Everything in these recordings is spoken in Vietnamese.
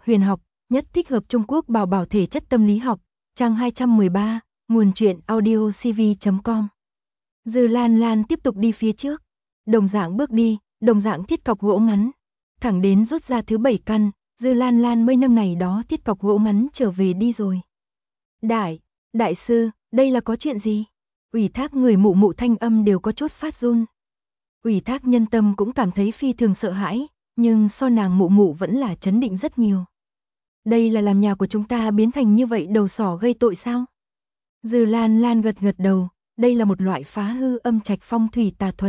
huyền học, nhất thích hợp Trung Quốc bảo bảo thể chất tâm lý học, trang 213, nguồn truyện audiocv.com. Dư Lan Lan tiếp tục đi phía trước, đồng dạng bước đi, đồng dạng thiết cọc gỗ ngắn, thẳng đến rút ra thứ 7 căn, Dư Lan Lan mấy năm này đó thiết cọc gỗ ngắn trở về đi rồi. Đại sư, đây là có chuyện gì? Ủy thác người mụ mụ thanh âm đều có chút phát run. Ủy thác nhân tâm cũng cảm thấy phi thường sợ hãi, nhưng so nàng mụ mụ vẫn là trấn định rất nhiều. Đây là làm nhà của chúng ta biến thành như vậy đầu sỏ gây tội sao? Dư Lan Lan gật gật đầu, đây là một loại phá hư âm trạch phong thủy tà thuật.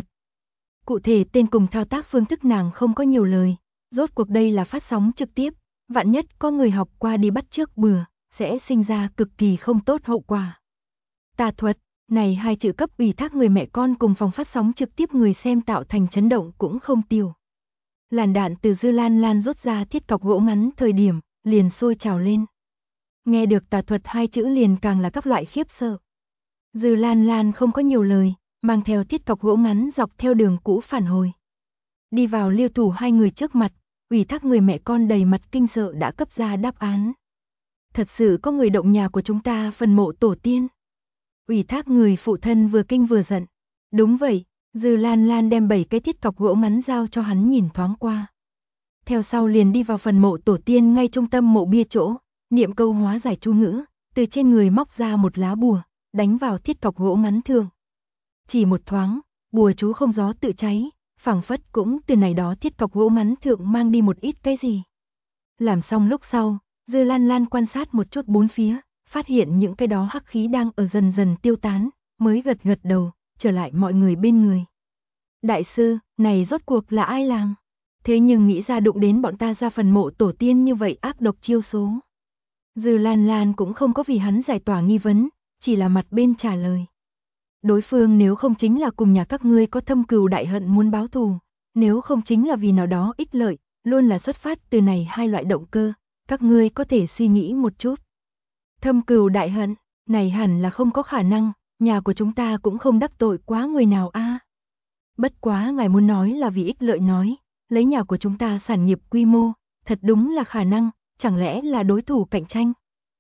Cụ thể tên cùng thao tác phương thức nàng không có nhiều lời, rốt cuộc đây là phát sóng trực tiếp, vạn nhất có người học qua đi bắt chước bừa, sẽ sinh ra cực kỳ không tốt hậu quả. Tà thuật, này hai chữ cấp ủy thác người mẹ con cùng phòng phát sóng trực tiếp người xem tạo thành chấn động cũng không tiêu. Làn đạn từ Dư Lan Lan rút ra thiết cọc gỗ ngắn thời điểm, liền sôi trào lên. Nghe được tà thuật hai chữ liền càng là các loại khiếp sợ. Dư Lan Lan không có nhiều lời, mang theo thiết cọc gỗ ngắn dọc theo đường cũ phản hồi. Đi vào Liêu Thủ hai người trước mặt, ủy thác người mẹ con đầy mặt kinh sợ đã cấp ra đáp án. Thật sự có người động nhà của chúng ta phần mộ tổ tiên. Ủy thác người phụ thân vừa kinh vừa giận. Đúng vậy, Dư Lan Lan đem 7 cái thiết cọc gỗ ngắn giao cho hắn nhìn thoáng qua. Theo sau liền đi vào phần mộ tổ tiên ngay trung tâm mộ bia chỗ, niệm câu hóa giải chú ngữ, từ trên người móc ra một lá bùa, đánh vào thiết cọc gỗ ngắn thường. Chỉ một thoáng, bùa chú không gió tự cháy, phảng phất cũng từ này đó thiết cọc gỗ ngắn thượng mang đi một ít cái gì. Làm xong lúc sau, Dư Lan Lan quan sát một chút bốn phía, phát hiện những cái đó hắc khí đang ở dần dần tiêu tán, mới gật gật đầu, trở lại mọi người bên người. Đại sư, này rốt cuộc là ai làm? Thế nhưng nghĩ ra đụng đến bọn ta ra phần mộ tổ tiên như vậy ác độc chiêu số. Dư Lan Lan cũng không có vì hắn giải tỏa nghi vấn, chỉ là mặt bên trả lời. Đối phương nếu không chính là cùng nhà các ngươi có thâm cừu đại hận muốn báo thù, nếu không chính là vì nào đó ích lợi, luôn là xuất phát từ này hai loại động cơ, các ngươi có thể suy nghĩ một chút. Thâm cừu đại hận, này hẳn là không có khả năng, nhà của chúng ta cũng không đắc tội quá người nào a. Bất quá ngài muốn nói là vì ích lợi nói, lấy nhà của chúng ta sản nghiệp quy mô, thật đúng là khả năng, chẳng lẽ là đối thủ cạnh tranh.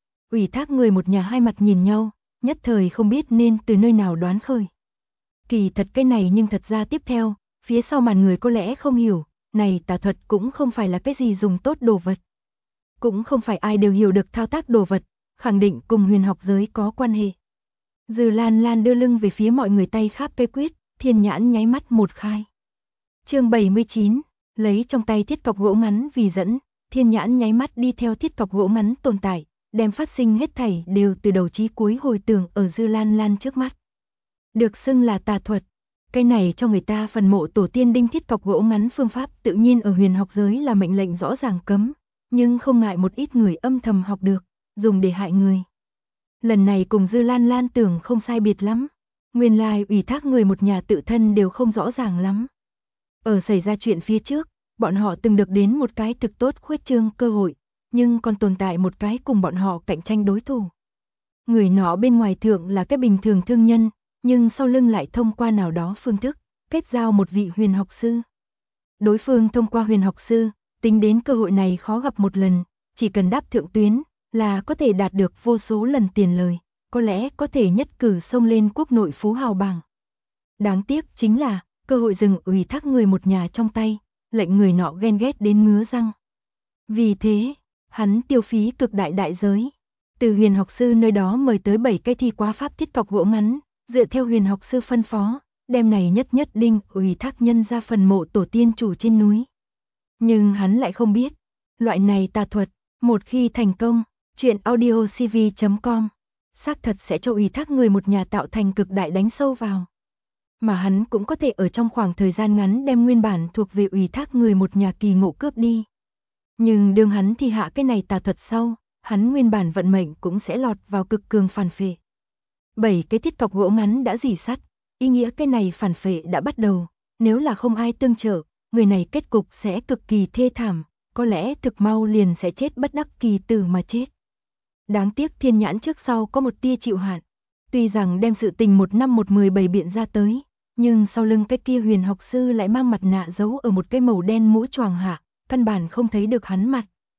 Ủy thác người một nhà hai mặt nhìn nhau, nhất thời không biết nên từ nơi nào đoán khởi. Kỳ thật cái này nhưng thật ra tiếp theo, phía sau màn người có lẽ không hiểu, này tà thuật cũng không phải là cái gì dùng tốt đồ vật. Cũng không phải ai đều hiểu được thao tác đồ vật, khẳng định cùng huyền học giới có quan hệ. Dư Lan Lan đưa lưng về phía mọi người tay kháp cây quyết, thiên nhãn nháy mắt một khai. Chương 79, lấy trong tay thiết cọc gỗ ngắn vì dẫn, thiên nhãn nháy mắt đi theo thiết cọc gỗ ngắn tồn tại, đem phát sinh hết thảy đều từ đầu chí cuối hồi tưởng ở Dư Lan Lan trước mắt. Được xưng là tà thuật, cái này cho người ta phần mộ tổ tiên đinh thiết cọc gỗ ngắn phương pháp tự nhiên ở huyền học giới là mệnh lệnh rõ ràng cấm, nhưng không ngại một ít người âm thầm học được, dùng để hại người. Lần này cùng Dư Lan Lan tưởng không sai biệt lắm, nguyên lai ủy thác người một nhà tự thân đều không rõ ràng lắm. Ở xảy ra chuyện phía trước, bọn họ từng được đến một cái thực tốt khuếch trương cơ hội, nhưng còn tồn tại một cái cùng bọn họ cạnh tranh đối thủ. Người nọ bên ngoài thượng là cái bình thường thương nhân, nhưng sau lưng lại thông qua nào đó phương thức, kết giao một vị huyền học sư. Đối phương thông qua huyền học sư, tính đến cơ hội này khó gặp một lần, chỉ cần đáp thượng tuyến, là có thể đạt được vô số lần tiền lời, có lẽ có thể nhất cử xông lên quốc nội phú hào bảng. Đáng tiếc chính là, cơ hội dừng ủy thác người một nhà trong tay, lệnh người nọ ghen ghét đến ngứa răng. Vì thế, hắn tiêu phí cực đại đại giới. Từ huyền học sư nơi đó mời tới 7 cái thi quá pháp thiết cọc gỗ ngắn, dựa theo huyền học sư phân phó, đem này nhất nhất đinh ủy thác nhân ra phần mộ tổ tiên chủ trên núi. Nhưng hắn lại không biết, loại này tà thuật, một khi thành công, chuyện audiocv.com, xác thật sẽ cho ủy thác người một nhà tạo thành cực đại đánh sâu vào. Mà hắn cũng có thể ở trong khoảng thời gian ngắn đem nguyên bản thuộc về ủy thác người một nhà kỳ ngộ cướp đi. Nhưng đương hắn thi hạ cái này tà thuật sau, hắn nguyên bản vận mệnh cũng sẽ lọt vào cực cường phản phệ. 7 cái thiết cọc gỗ ngắn đã rỉ sắt, ý nghĩa cái này phản phệ đã bắt đầu, nếu là không ai tương trợ, người này kết cục sẽ cực kỳ thê thảm, có lẽ thực mau liền sẽ chết bất đắc kỳ tử mà chết. Đáng tiếc thiên nhãn trước sau có một tia chịu hạn, tuy rằng đem sự tình một năm một mười bày biện ra tới, nhưng sau lưng cái kia huyền học sư lại mang mặt nạ giấu ở một cái màu đen mũ choàng hạ, căn bản không thấy được hắn mặt.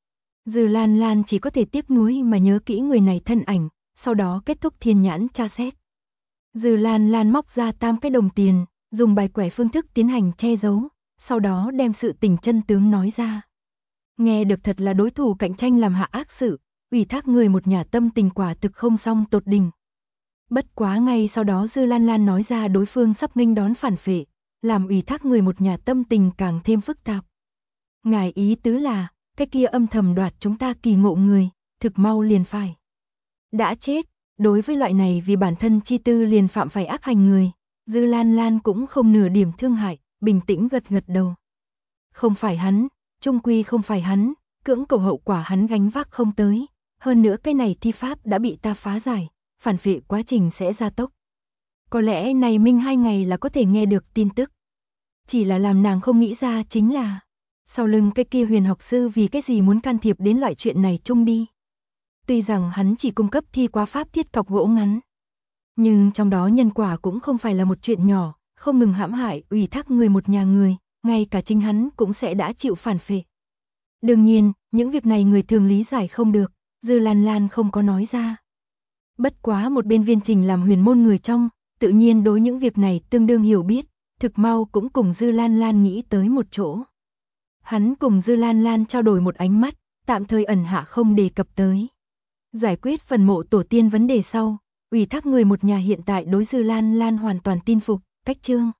Dư Lan Lan chỉ có thể tiếc nuối mà nhớ kỹ người này thân ảnh, sau đó kết thúc thiên nhãn tra xét. Dư Lan Lan móc ra 8 cái đồng tiền, dùng bài quẻ phương thức tiến hành che giấu, sau đó đem sự tình chân tướng nói ra. Nghe được thật là đối thủ cạnh tranh làm hạ ác sự, ủy thác người một nhà tâm tình quả thực không xong tột đỉnh. Bất quá ngay sau đó Dư Lan Lan nói ra đối phương sắp nghênh đón phản phệ, làm ủy thác người một nhà tâm tình càng thêm phức tạp. Ngài ý tứ là, cái kia âm thầm đoạt chúng ta kỳ ngộ người, thực mau liền phải đã chết. Đối với loại này vì bản thân chi tư liền phạm phải ác hành người, Dư Lan Lan cũng không nửa điểm thương hại, bình tĩnh gật gật đầu. Không phải hắn, chung quy không phải hắn, cưỡng cầu hậu quả hắn gánh vác không tới, hơn nữa cái này thi pháp đã bị ta phá giải, phản phệ quá trình sẽ gia tốc. Có lẽ này minh 2 ngày là có thể nghe được tin tức. Chỉ là làm nàng không nghĩ ra chính là, sau lưng cái kia Huyền học sư vì cái gì muốn can thiệp đến loại chuyện này chung đi. Tuy rằng hắn chỉ cung cấp thi quá pháp thiết cọc gỗ ngắn, nhưng trong đó nhân quả cũng không phải là một chuyện nhỏ, không ngừng hãm hại, ủy thác người một nhà người, ngay cả chính hắn cũng sẽ đã chịu phản phệ. Đương nhiên, những việc này người thường lý giải không được, Dư Lan Lan không có nói ra. Bất quá một bên Viên Trình làm huyền môn người trong, tự nhiên đối những việc này tương đương hiểu biết, thực mau cũng cùng Dư Lan Lan nghĩ tới một chỗ. Hắn cùng Dư Lan Lan trao đổi một ánh mắt, tạm thời ẩn hạ không đề cập tới. Giải quyết phần mộ tổ tiên vấn đề sau, ủy thác người một nhà hiện tại đối Dư Lan Lan hoàn toàn tin phục, cách chương.